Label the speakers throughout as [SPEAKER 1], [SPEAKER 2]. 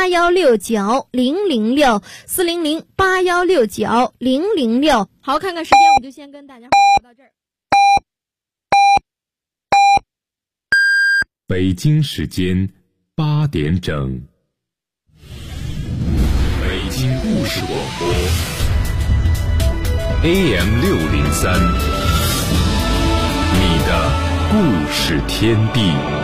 [SPEAKER 1] 816900640081690006。好，看看时间，我们就先跟大家伙聊到这儿。
[SPEAKER 2] 北京时间8点整，北京故事广播 AM603，你的故事天地。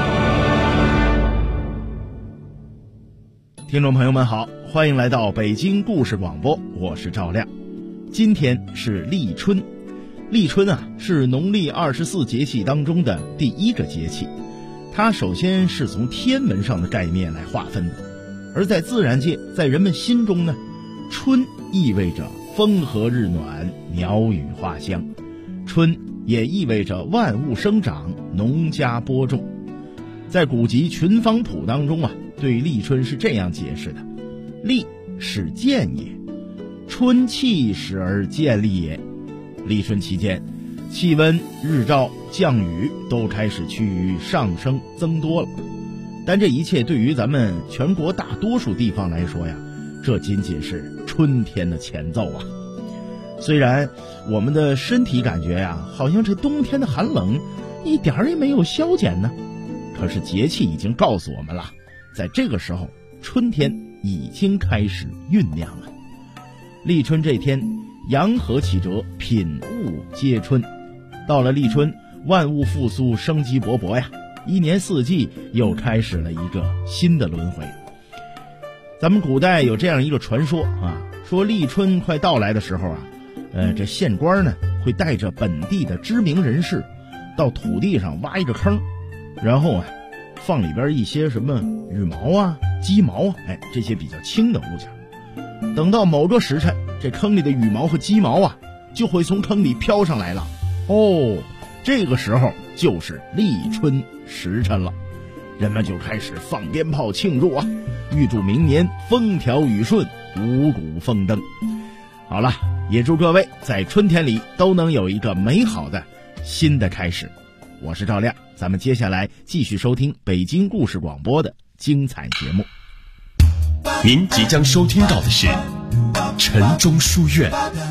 [SPEAKER 3] 听众朋友们好，欢迎来到北京故事广播，我是赵亮。今天是立春，立春啊是农历24节气当中的第一个节气，它首先是从天文上的概念来划分的，而在自然界，在人们心中呢，春意味着风和日暖，鸟语花香，春也意味着万物生长，农家播种。在古籍《群芳谱》当中啊，对立春是这样解释的：立始见也，春气始而见立也。立春期间，气温、日照、降雨都开始趋于上升增多了，但这一切对于咱们全国大多数地方来说呀，这仅仅是春天的前奏啊。虽然我们的身体感觉呀，好像这冬天的寒冷一点儿也没有消减呢，可是节气已经告诉我们了，在这个时候，春天已经开始酝酿了。立春这天，阳和启哲，品物皆春。到了立春，万物复苏，生机勃勃呀，一年四季又开始了一个新的轮回。咱们古代有这样一个传说啊，说立春快到来的时候啊，这县官呢会带着本地的知名人士到土地上挖一个坑，然后啊放里边一些什么羽毛啊、鸡毛啊，这些比较轻的物件。等到某个时辰，这坑里的羽毛和鸡毛啊就会从坑里飘上来了。哦，这个时候就是立春时辰了，人们就开始放鞭炮庆祝啊，预祝明年风调雨顺，五谷丰登。好了，也祝各位在春天里都能有一个美好的新的开始。我是赵亮，咱们接下来继续收听北京故事广播的精彩节目。
[SPEAKER 2] 您即将收听到的是晨钟书院。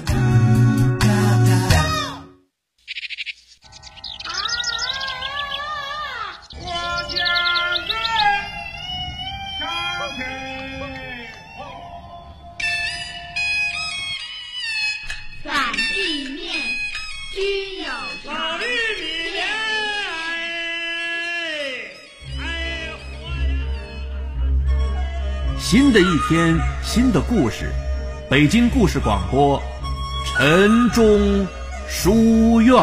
[SPEAKER 4] 新的一天，新的故事，北京故事广播晨钟书院。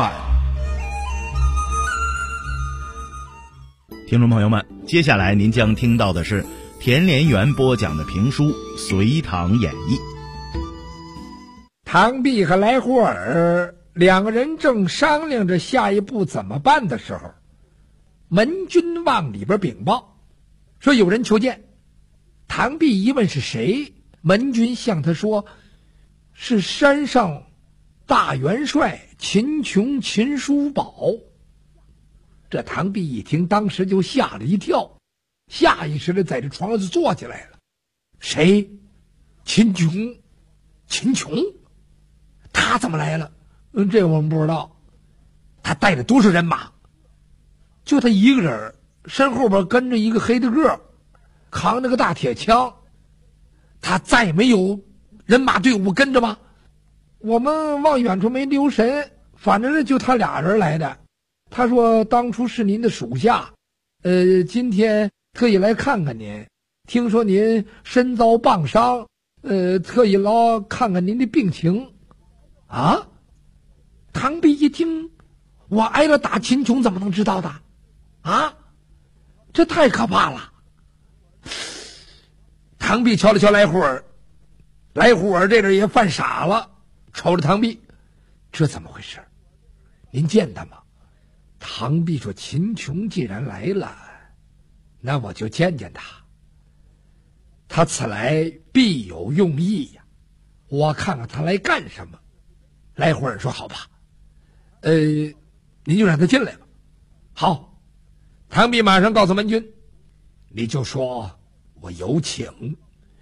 [SPEAKER 3] 听众朋友们，接下来您将听到的是田连元播讲的评书《隋唐演义》。
[SPEAKER 5] 唐弼和来胡尔两个人正商量着下一步怎么办的时候，门军往里边禀报说有人求见。唐弼一问是谁，门军向他说是山上大元帅秦琼秦叔宝。这唐弼一听，当时就吓了一跳，下意识的在这床上就坐起来了。谁？秦琼？秦琼？他怎么来了？这我们不知道。他带着多少人马？就他一个人，身后边跟着一个黑的个，扛着个大铁枪。他再没有人马队伍跟着吗？我们往远处没留神，反正就他俩人来的。他说当初是您的属下，今天特意来看看您，听说您身遭棒伤，特意来看看您的病情。啊？唐弼一听，我挨了打，秦琼怎么能知道的？啊？这太可怕了。唐弼瞧了瞧来胡尔，来胡尔这人也犯傻了，瞅着唐弼，这怎么回事？您见他吗？唐弼说：秦琼既然来了，那我就见见他。他此来必有用意呀，我看看他来干什么。来胡尔说：好吧，您就让他进来吧。好，唐弼马上告诉门军，你就说我有请，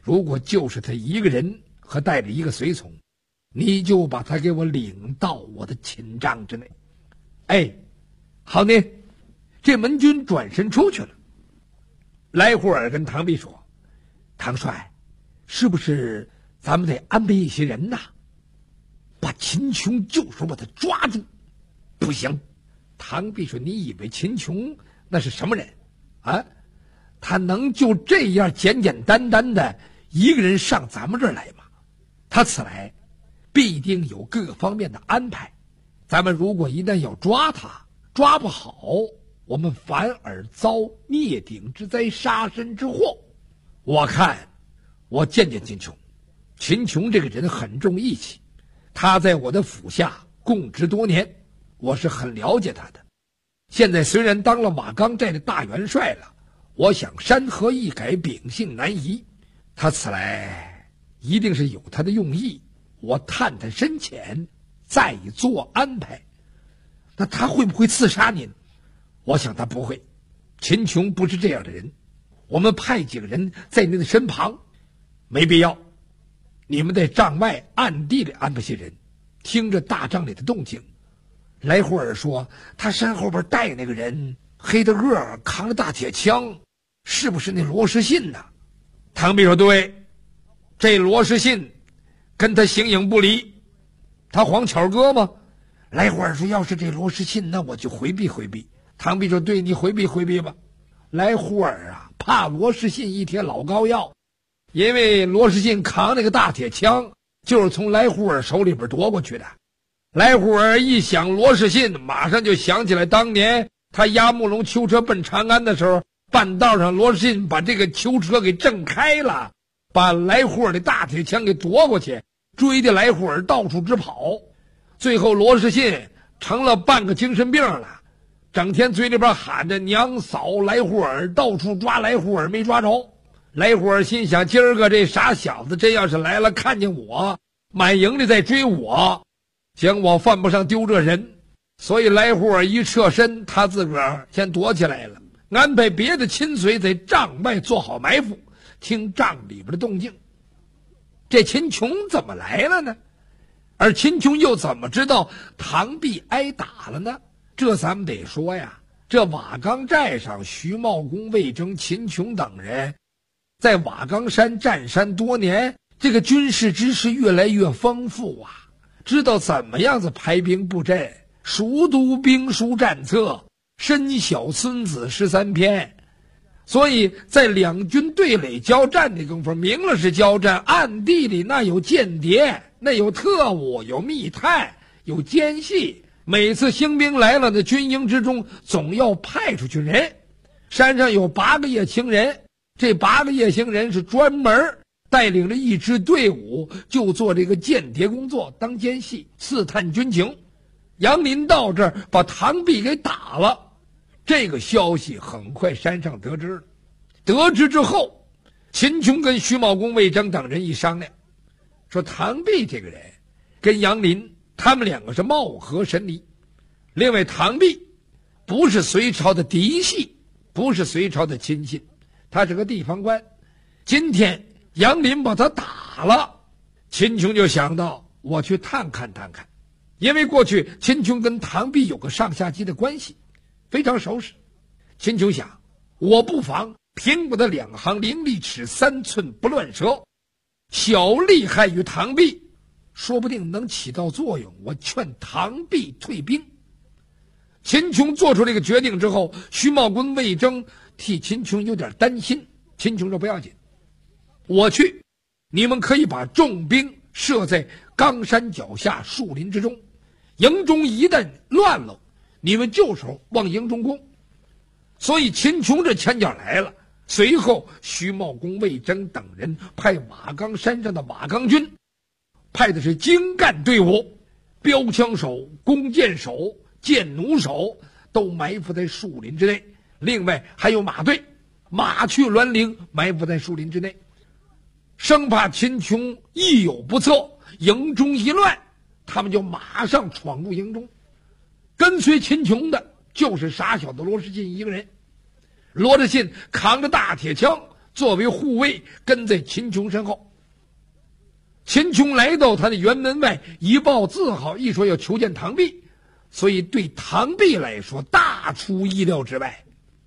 [SPEAKER 5] 如果就是他一个人和带着一个随从，你就把他给我领到我的寝帐之内。哎，好呢。这门军转身出去了。来胡尔跟唐弼说：“唐帅，是不是咱们得安排一些人呐，把秦琼就是把他抓住？”不行。唐弼说：“你以为秦琼那是什么人啊？他能就这样简简单单的一个人上咱们这儿来吗？他此来必定有各个方面的安排。咱们如果一旦要抓他，抓不好，我们反而遭灭顶之灾，杀身之祸。我看我见见秦琼，秦琼这个人很重义气，他在我的府下供职多年，我是很了解他的。现在虽然当了马岗寨的大元帅了，我想山河易改，秉性难移，他此来一定是有他的用意，我探探深浅，再做安排。那他会不会刺杀您？我想他不会，秦琼不是这样的人。我们派几个人在您的身旁，没必要。你们在帐外暗地里安排些人，听着大帐里的动静。来胡尔说，他身后边带那个人，黑的个儿，扛着大铁枪，是不是那罗士信呢？唐弼说：“对，这罗士信跟他形影不离。他黄巧哥吗？”来胡尔说：“要是这罗士信，那我就回避回避。”唐弼说：“对，你回避回避吧。”来胡尔啊，怕罗士信一贴老膏药，因为罗士信扛那个大铁枪，就是从来胡尔手里边夺过去的。来胡尔一想罗士信，马上就想起来当年他押慕容囚车奔长安的时候，半道上罗士信把这个囚车给震开了，把来胡尔的大铁枪给夺过去，追的来胡尔到处直跑，最后罗士信成了半个精神病了，整天嘴里边喊着娘嫂来胡尔，到处抓来胡尔，没抓着。来胡尔心想，今儿个这傻小子真要是来了，看见我满营里在追我，行，我犯不上丢这人。所以来胡尔一撤身，他自个儿先躲起来了，安排别的亲随在帐外做好埋伏，听帐里边的动静。这秦琼怎么来了呢？而秦琼又怎么知道唐弼挨打了呢？这咱们得说呀，这瓦岗寨上，徐茂公、魏征、秦琼等人在瓦岗山占山多年，这个军事知识越来越丰富啊，知道怎么样子排兵布阵，熟读兵书战策，身晓孙子13篇。所以在两军对垒交战的功夫，明了是交战，暗地里那有间谍，那有特务，有密探，有奸细。每次兴兵来了的军营之中，总要派出去人。山上有8个夜行人，这8个夜行人是专门带领着一支队伍，就做这个间谍工作，当奸细，刺探军情。杨林到这儿把唐弼给打了，这个消息很快山上得知了。得知之后，秦琼跟徐茂公、魏征等人一商量，说唐弼这个人跟杨林他们2个是貌合神离。另外唐弼不是隋朝的嫡系，不是隋朝的亲信，他是个地方官。今天杨林把他打了，秦琼就想到我去探看探看，因为过去秦琼跟唐弼有个上下级的关系，非常熟识。秦琼想，我不妨凭我的2行伶俐齿3寸不乱舌，小利害于唐弼，说不定能起到作用，我劝唐弼退兵。秦琼做出这个决定之后，徐茂公、魏征替秦琼有点担心。秦琼说不要紧，我去，你们可以把重兵设在冈山脚下树林之中，营中一旦乱了，你们就手往营中攻。所以秦琼这前脚来了，随后徐茂公、魏征等人派瓦岗山上的瓦岗军，派的是精干队伍，标枪手、弓箭手、箭弩手都埋伏在树林之内，另外还有马队，马去栾铃埋伏在树林之内，生怕秦琼一有不测，营中一乱，他们就马上闯入营中。跟随秦琼的就是傻小的罗士信一个人。罗士信扛着大铁枪作为护卫跟在秦琼身后。秦琼来到他的辕门外，一报字号，一说要求见唐弼，所以对唐弼来说大出意料之外。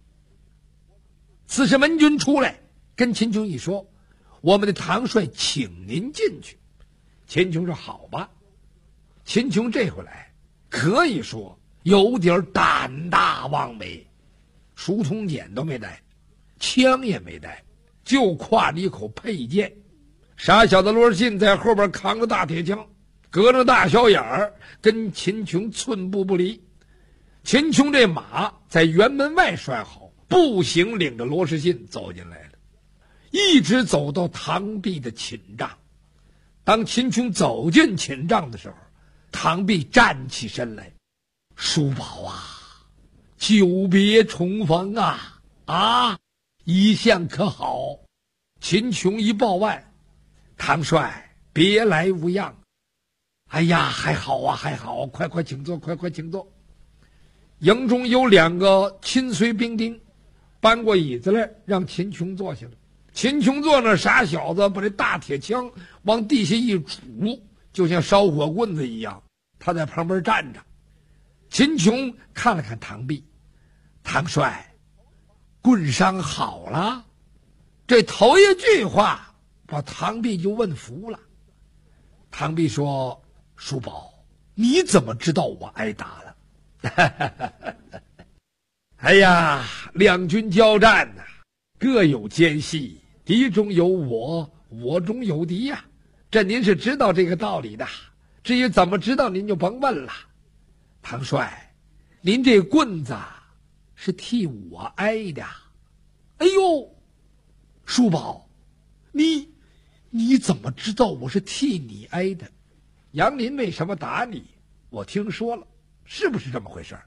[SPEAKER 5] 此时门军出来跟秦琼一说，我们的唐帅请您进去。秦琼说好吧。秦琼这回来可以说有点胆大妄为，书童锏都没带，枪也没带，就挎着一口佩剑。傻小子罗士信在后边扛着大铁枪，隔着大小眼儿，跟秦琼寸步不离。秦琼这马在辕门外拴好，步行领着罗士信走进来了，一直走到唐弼的寝帐。当秦琼走进寝帐的时候，唐弼站起身来，叔宝啊，久别重逢啊，一向可好？秦琼一抱腕，唐帅别来无恙。哎呀，还好啊，还好，快请坐，快请坐。营中有2个亲随兵丁搬过椅子来，让秦琼坐下了。秦琼坐那，傻小子把这大铁枪往地下一杵，就像烧火棍子一样，他在旁边站着。秦琼看了看唐弼，唐帅，棍伤好了？这头一句话把唐弼就问服了。唐弼说，叔宝，你怎么知道我挨打了？哎呀，两军交战各有间隙，敌中有我，我中有敌呀。这您是知道这个道理的，至于怎么知道您就甭问了。唐帅，您这棍子是替我挨的。哎呦，叔宝，你怎么知道我是替你挨的？杨林为什么打你？我听说了，是不是这么回事？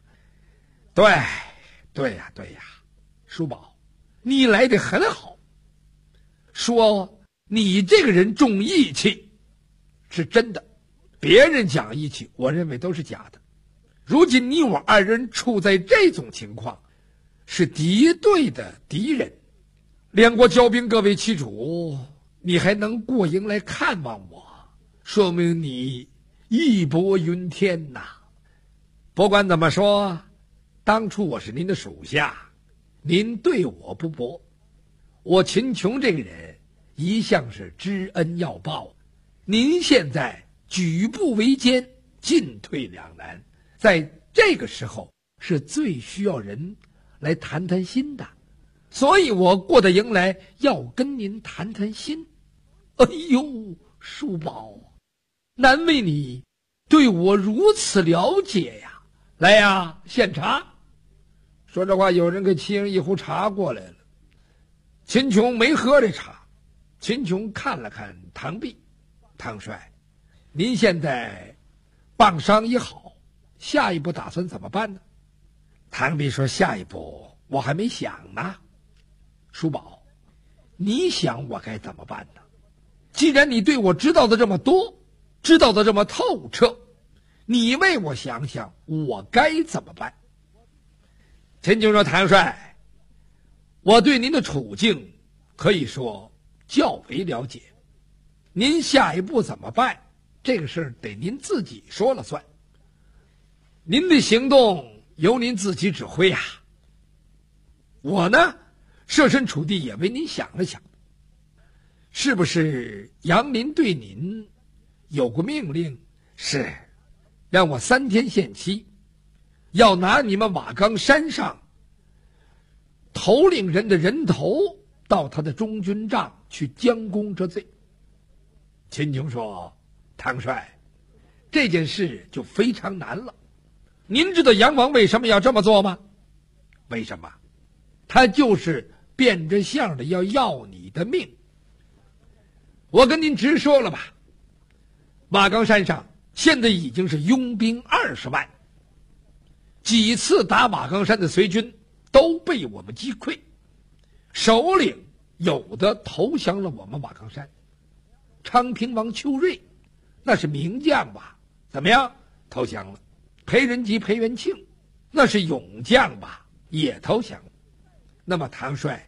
[SPEAKER 5] 对呀，叔宝，你来得很好。说你这个人重义气是真的，别人讲义气，我认为都是假的。如今你我2人处在这种情况，是敌对的敌人，2国交兵各为其主，你还能过营来看望我，说明你义薄云天呐。不管怎么说，当初我是您的属下，您对我不薄，我秦琼这个人一向是知恩要报，您现在举步维艰，进退两难，在这个时候是最需要人来谈谈心的，所以我过到营来要跟您谈谈心。哎呦，叔宝，难为你对我如此了解呀！来呀，献茶。说这话，有人给秦营一壶茶过来了。秦琼没喝这茶，秦琼看了看唐弼，唐帅，您现在棒伤已好，下一步打算怎么办呢？唐弼说，下一步我还没想呢。叔宝，你想我该怎么办呢？既然你对我知道的这么多，知道的这么透彻，你为我想想我该怎么办。秦琼说，唐帅，我对您的处境可以说较为了解，您下一步怎么办，这个事儿得您自己说了算。您的行动由您自己指挥我呢，设身处地也为您想了想，是不是杨林对您有过命令，是让我3天限期，要拿你们瓦岗山上头领人的人头到他的中军帐去将功折罪。秦琼说，唐帅，这件事就非常难了。您知道杨王为什么要这么做吗？为什么？他就是变着相的要你的命。我跟您直说了吧，瓦岗山上现在已经是拥兵20万，几次打瓦岗山的隋军都被我们击溃，首领有的投降了我们瓦岗山。昌平王邱瑞那是名将吧，怎么样，投降了。裴仁吉、裴元庆那是勇将吧，也投降了。那么唐帅，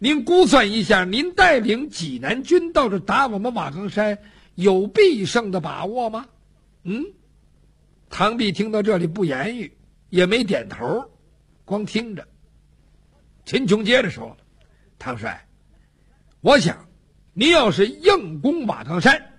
[SPEAKER 5] 您估算一下，您带领济南军到这打我们瓦岗山，有必胜的把握吗？唐弼听到这里不言语，也没点头，光听着。秦琼接着说：“唐帅，我想您要是硬攻瓦岗山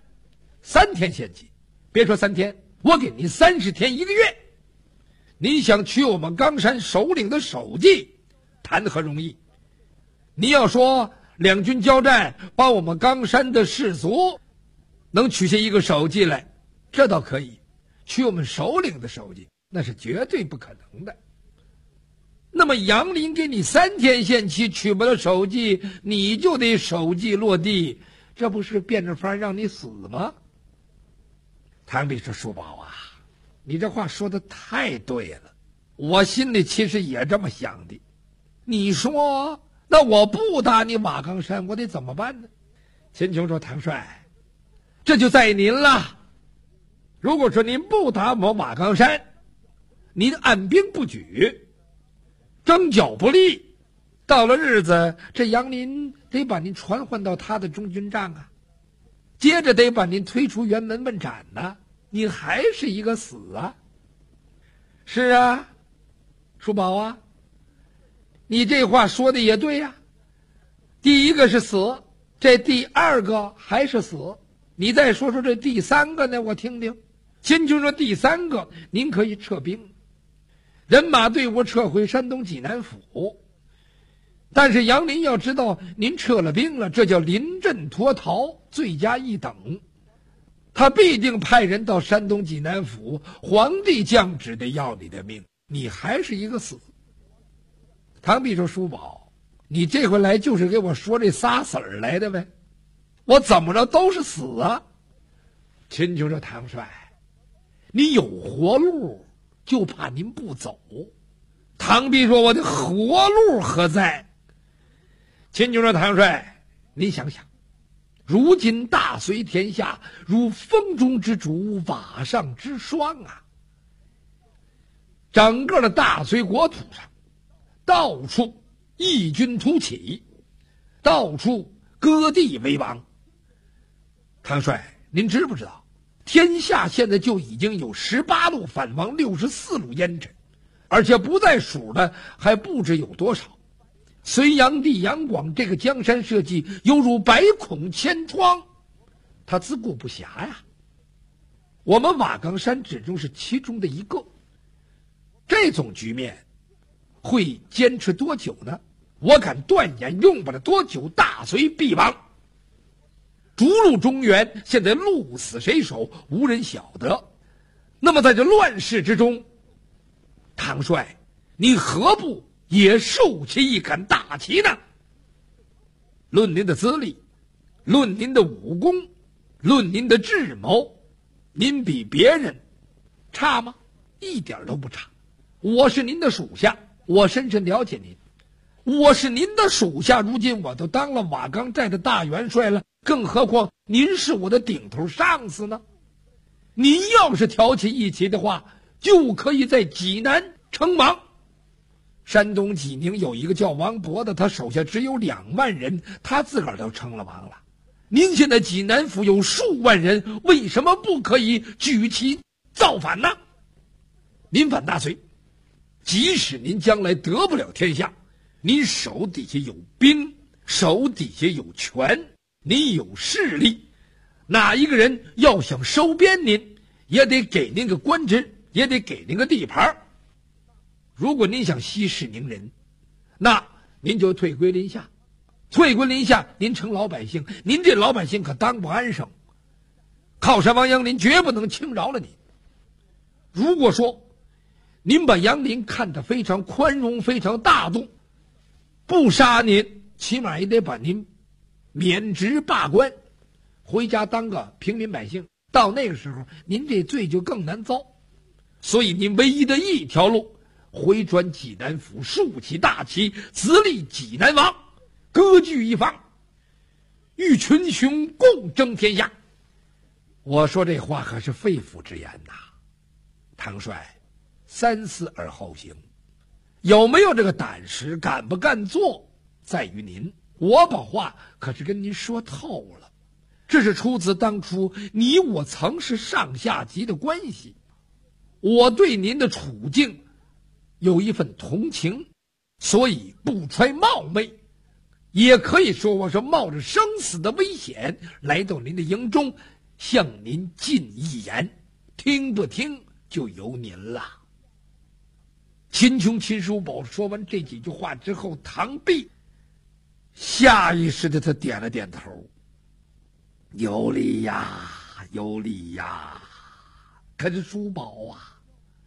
[SPEAKER 5] ，3天限期，别说3天，我给您30天1个月。您想取我们冈山首领的首级，谈何容易？你要说两军交战，把我们冈山的士卒能取下一个首级来，这倒可以。取我们首领的首级，那是绝对不可能的。那么杨林给你3天限期，取不了首级，你就得首级落地，这不是变着法让你死吗？”唐弼说：“叔宝啊，你这话说的太对了，我心里其实也这么想的。你说那我不打你瓦岗山，我得怎么办呢？”秦琼说：“唐帅，这就在您了。如果说您不打我瓦岗山，您按兵不举，征剿不利，到了日子，这杨林得把您传唤到他的中军帐啊，接着得把您推出辕门问斩呢，您还是一个死啊。”“是啊，叔宝啊，你这话说的也对呀。第一个是死，这第2个还是死，你再说说这第3个呢，我听听。”秦琼说：“第3个，您可以撤兵，人马队伍撤回山东济南府。但是杨林要知道您撤了兵了，这叫临阵脱逃，罪加一等。他必定派人到山东济南府，皇帝降旨得要你的命，你还是一个死。”唐弼说：“叔宝，你这回来就是给我说这仨死儿来的呗？我怎么着都是死啊。”秦琼说：“唐帅，你有活路，就怕您不走。”唐弼说：“我的活路何在？”秦琼说：“唐帅，您想想，如今大隋天下如风中之烛，瓦上之霜啊！整个的大隋国土上，到处异军突起，到处割地为王。唐帅，您知不知道，天下现在就已经有18路反王，64路烟尘，而且不在数的还不知有多少。隋炀帝杨广这个江山社稷犹如百孔千疮，他自顾不暇呀。我们瓦岗山只中是其中的一个，这种局面会坚持多久呢？我敢断言，用不了多久，大隋必亡。逐鹿中原，现在鹿死谁手，无人晓得。那么在这乱世之中，唐帅，你何不也竖起一杆大旗呢？论您的资历，论您的武功，论您的智谋，您比别人差吗？一点都不差。我是您的属下，我深深了解您。我是您的属下，如今我都当了瓦岗寨的大元帅了，更何况您是我的顶头上司呢？您要是挑起一旗的话，就可以在济南称王。山东济宁有一个叫王勃的，他手下只有2万人，他自个儿都称了王了。您现在济南府有数万人，为什么不可以举旗造反呢？您反大隋，即使您将来得不了天下，您手底下有兵，手底下有权，您有势力，哪一个人要想收编您，也得给您个官职，也得给您个地盘。如果您想息事宁人，那您就退归林下，退归林下，您成老百姓，您这老百姓可当不安生。靠山王杨林绝不能轻饶了你。如果说您把杨林看得非常宽容，非常大度，不杀您，起码也得把您免职罢官，回家当个平民百姓。到那个时候，您这罪就更难遭。所以您唯一的一条路，回转济南府，竖起大旗，自立济南王，割据一方，与群雄共争天下。我说这话可是肺腑之言呐，唐帅，三思而后行。有没有这个胆识，敢不敢做，在于您。 我把话可是跟您说透了，这是出自当初你我曾是上下级的关系，我对您的处境有一份同情，所以不揣冒昧，也可以说我是冒着生死的危险来到您的营中，向您进一言，听不听就由您了。秦琼、秦叔宝说完这几句话之后，唐弼下意识的他点了点头，有理呀，有理呀。可是叔宝啊，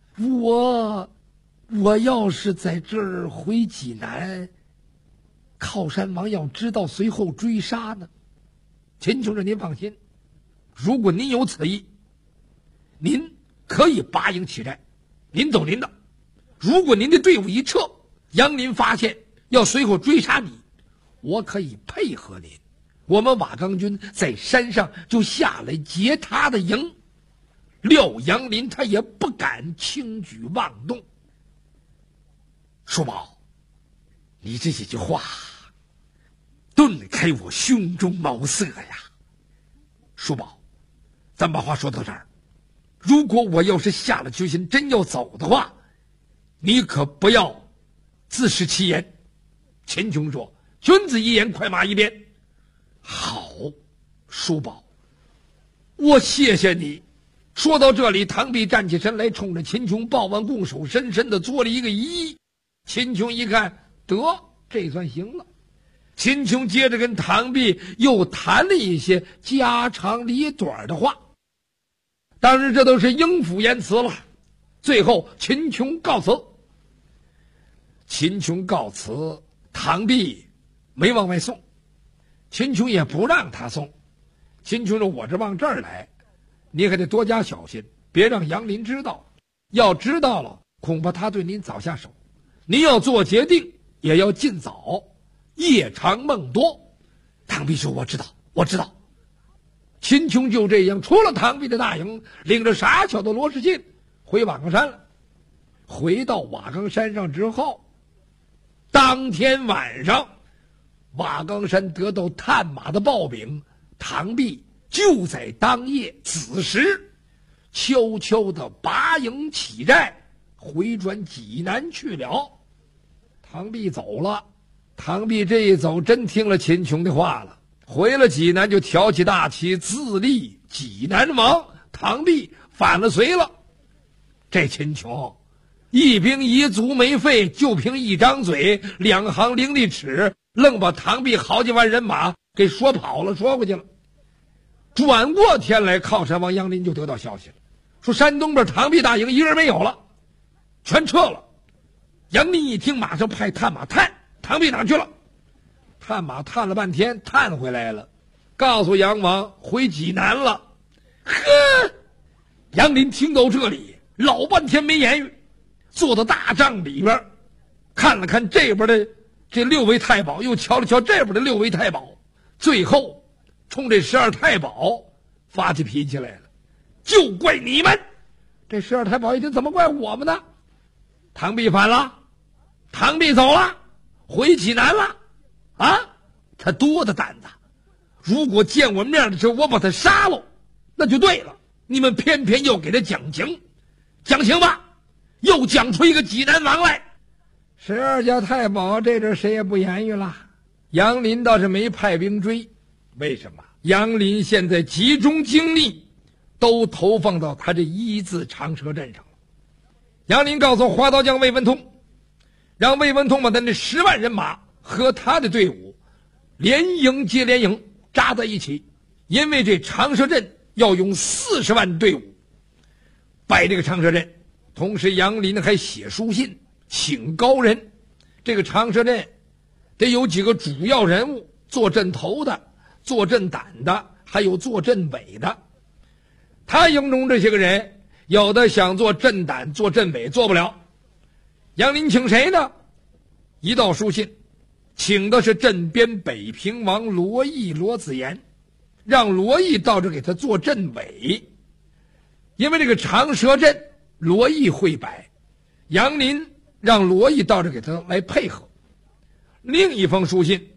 [SPEAKER 5] 我要是在这儿回济南，靠山王要知道，随后追杀呢。秦琼说：“您放心，如果您有此意，您可以拔营起寨，您走您的。如果您的队伍一撤，杨林发现要随后追杀你，我可以配合您。我们瓦岗军在山上就下来劫他的营，料杨林他也不敢轻举妄动。”叔宝，你这几句话顿开我胸中茅塞呀。叔宝，咱把话说到这儿，如果我要是下了决心真要走的话，你可不要自食其言。秦琼说：“君子一言，快马一鞭。”好，叔宝，我谢谢你。说到这里，唐弼站起身来，冲着秦琼抱完拱手，深深的作了一个揖。秦琼一看，得，这算行了。秦琼接着跟唐弼又谈了一些家长里短的话，当然这都是应付言辞了。最后秦琼告辞。秦琼告辞，唐弼没往外送，秦琼也不让他送。秦琼说：“我这往这儿来，你还得多加小心，别让杨林知道，要知道了，恐怕他对您早下手。您要做决定，也要尽早，夜长梦多。”唐弼说：“我知道，我知道。”秦琼就这样出了唐弼的大营，领着傻巧的罗世进回瓦岗山了。回到瓦岗山上之后，当天晚上，瓦岗山得到探马的报禀，唐弼就在当夜子时悄悄地拔营起寨，回转济南去了。唐弼走了，唐弼这一走真听了秦琼的话了，回了济南就挑起大旗，自立济南王。唐弼反了隋了。这秦琼一兵一卒没废，就凭一张嘴2行伶俐齿，愣把唐弼好几万人马给说跑了，说过去了。转过天来，靠山王杨林就得到消息了，说山东边唐弼大营一人没有了，全撤了。杨林一听，马上派探马探唐弼哪去了。探马探了半天，探回来了，告诉杨王回济南了。呵，杨林听到这里，老半天没言语，坐到大帐里边，看了看这边的这6位太保，又瞧了瞧这边的6位太保，最后冲这12太保发起脾气来了，就怪你们。这12太保一听，怎么怪我们呢？唐弼反了，唐弼走了，回济南了啊！他多大胆子！如果见我面的时候我把他杀了，那就对了。你们偏偏要给他讲情，讲情吧，又讲出一个济南王来。12家太保这阵谁也不言语了。杨林倒是没派兵追，为什么？杨林现在集中精力都投放到他这一字长蛇阵上了。杨林告诉花刀将魏文通，让魏文通把他那10万人马和他的队伍连营接连营扎在一起，因为这长蛇阵要用40万队伍摆这个长蛇阵。同时杨林还写书信请高人，这个长蛇阵得有几个主要人物，坐阵头的，坐阵胆的，还有坐阵尾的。他营中这些个人，有的想做阵胆做阵尾做不了，杨林请谁呢？一道书信请的是镇边北平王罗毅罗子言，让罗毅到这给他做阵尾。因为这个长蛇阵罗毅会摆，杨林让罗毅到这给他来配合。另一封书信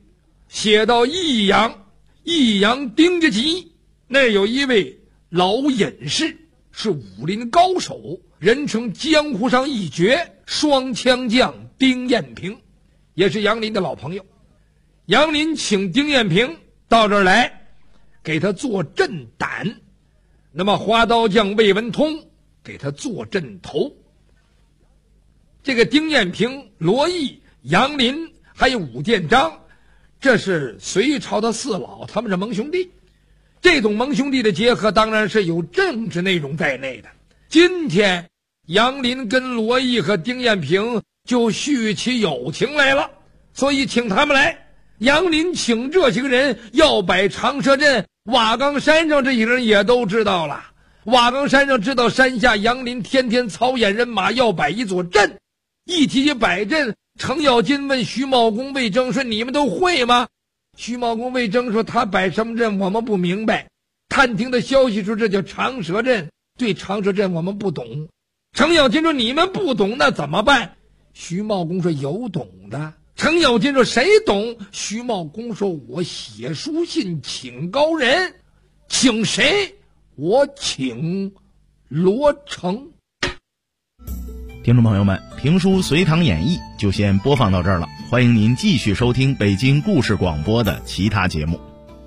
[SPEAKER 5] 写到益阳丁家集，那有一位老隐士，是武林高手，人称江湖上一绝双枪将丁彦平，也是杨林的老朋友。杨林请丁彦平到这儿来，给他做镇胆。那么花刀匠魏文通给他做镇头。这个丁彦平、罗毅、杨林还有武建章，这是隋朝的四老，他们是盟兄弟。这种盟兄弟的结合当然是有政治内容在内的。今天杨林跟罗毅和丁彦平就叙起友情来了，所以请他们来。杨林请这些个人要摆长蛇阵，瓦岗山上这些人也都知道了。瓦岗山上知道山下杨林天天操演人马要摆一座阵，一提起摆阵，程咬金问徐茂公、魏征说：“你们都会吗？”徐茂公、魏征说：“他摆什么阵我们不明白。”探听的消息说这叫长蛇阵，对长蛇阵我们不懂。程咬金说：“你们不懂那怎么办？”徐茂公说：“有懂的。”程咬金说：“谁懂？”徐茂公说：“我写书信请高人。”请谁？我请罗成。
[SPEAKER 3] 听众朋友们，评书《隋唐演义》就先播放到这儿了，欢迎您继续收听北京故事广播的其他节目。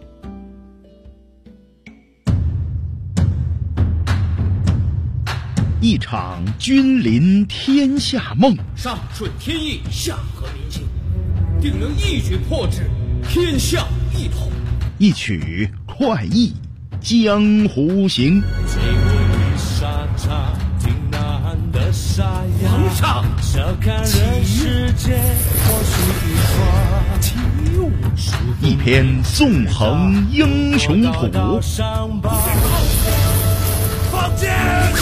[SPEAKER 3] 一场君临天下梦，
[SPEAKER 6] 上顺天意，下合民心，定能一举破之，天下一统。
[SPEAKER 3] 一曲快意江湖行。
[SPEAKER 6] 皇上，
[SPEAKER 3] 一篇纵横英雄谱，
[SPEAKER 6] 放箭！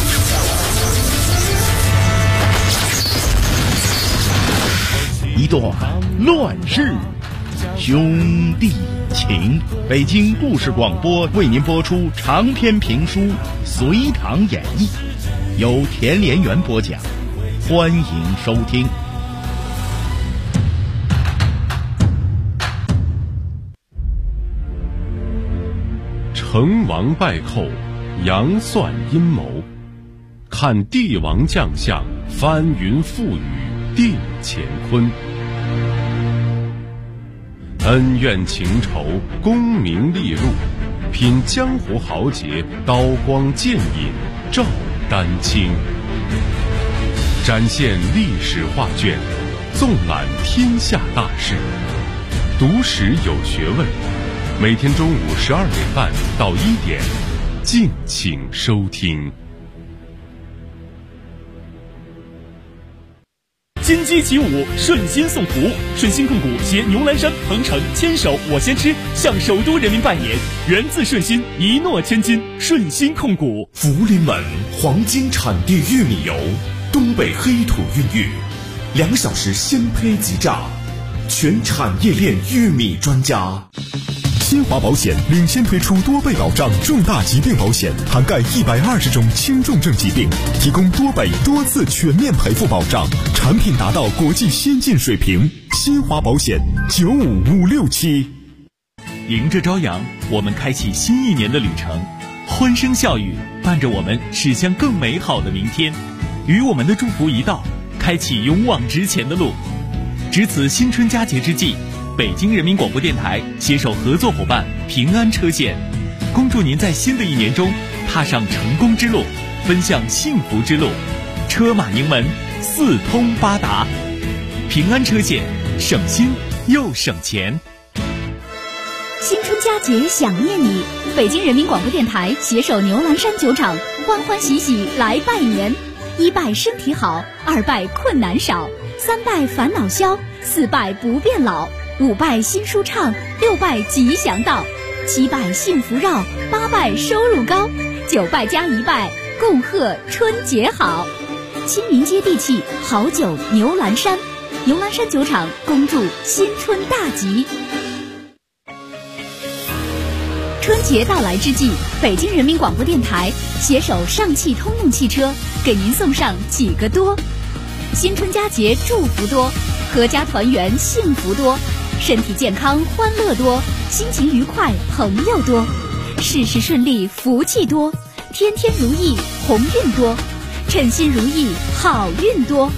[SPEAKER 3] 一段乱世兄弟情。北京故事广播为您播出长篇评书《隋唐演义》，由田连元播讲，欢迎收听。
[SPEAKER 2] 成王败寇，杨算阴谋，看帝王将相，翻云覆雨定乾坤。恩怨情仇，功名利禄，品江湖豪杰，刀光剑影照丹青。展现历史画卷，纵览天下大事，读史有学问。每天中午12点半到1点，敬请收听。
[SPEAKER 7] 金鸡起舞，顺心送福。顺心控股携牛栏山、鹏城牵手我先吃，向首都人民拜年。源自顺心，一诺千金。顺心控股。
[SPEAKER 8] 福临门黄金产地玉米油，东北黑土孕育，2小时鲜胚即榨，全产业链玉米专家。新华保险领先推出多倍保障重大疾病保险，涵盖120种轻重症疾病，提供多倍多次全面赔付保障，产品达到国际先进水平。新华保险95567。
[SPEAKER 7] 迎着朝阳，我们开启新一年的旅程，欢声笑语伴着我们驶向更美好的明天。与我们的祝福一道，开启勇往直前的路。值此新春佳节之际，北京人民广播电台携手合作伙伴平安车险，恭祝您在新的一年中踏上成功之路，奔向幸福之路，车马盈门，四通八达。平安车险，省心又省钱。
[SPEAKER 9] 新春佳节想念你，北京人民广播电台携手牛栏山酒厂，欢欢喜喜来拜年。1拜身体好，2拜困难少，3拜烦恼消，4拜不变老，5拜新书唱，6拜吉祥到，7拜幸福绕，8拜收入高，9拜加1拜，共贺春节好。亲民接地气，好酒牛栏山，牛栏山酒厂恭祝新春大吉。春节到来之际，北京人民广播电台携手上汽通用汽车，给您送上几个多：新春佳节祝福多，阖家团圆幸福多， 身体健康欢乐多，心情愉快朋友多，事事顺利福气多，天天如意鸿运多，称心如意好运多。